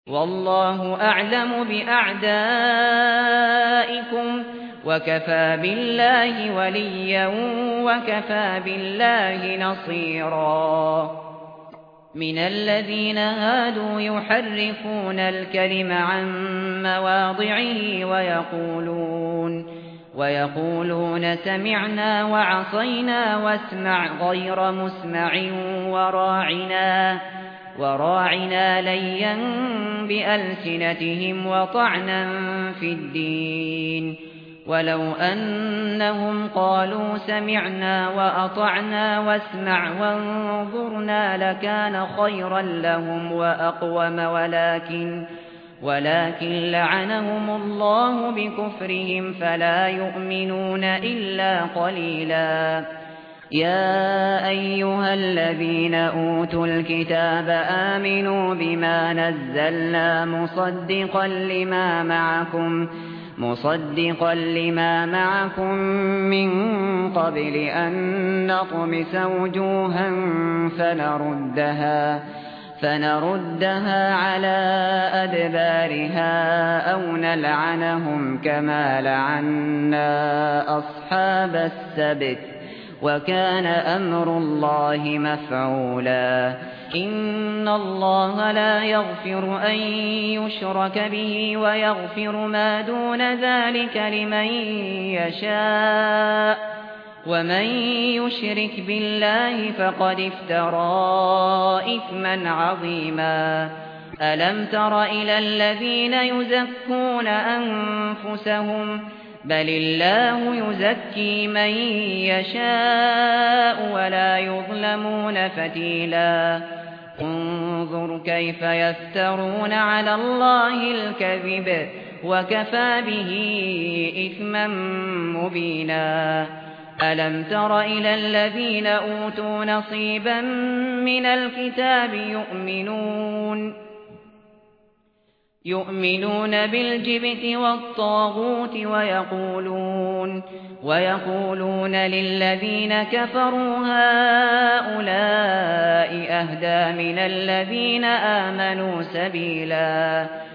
والله أعلم بأعدائكم وكفى بالله وليا وكفى بالله نصيرا من الذين هادوا يحرفون الكلم عن مواضعه ويقولون سمعنا وعصينا واسمع غير مسمع وراعنا ليا بألسنتهم وطعنا في الدين ولو أنهم قالوا سمعنا وأطعنا واسمع وانظرنا لكان خيرا لهم وأقوم ولكن لعنهم الله بكفرهم فلا يؤمنون إلا قليلا يا أيها الذين أوتوا الكتاب آمنوا بما نزلنا مصدقا لما معكم من قبل أن نطمس وجوها فنردها على أدبارها أو نلعنهم كما لعنا أصحاب السبت وكان أمر الله مفعولا إن الله لا يغفر أن يشرك به ويغفر ما دون ذلك لمن يشاء ومن يشرك بالله فقد افترى إثما عظيما ألم تر إلى الذين يزكون أنفسهم بل الله يزكي من يشاء ولا يظلمون فتيلا انظر كيف يفترون على الله الكذب وكفى به إثما مبينا ألم تر إلى الذين أوتوا نصيبا من الكتاب يؤمنون بالجبت والطاغوت ويقولون للذين كفروا هؤلاء أهدى من الذين آمنوا سبيلا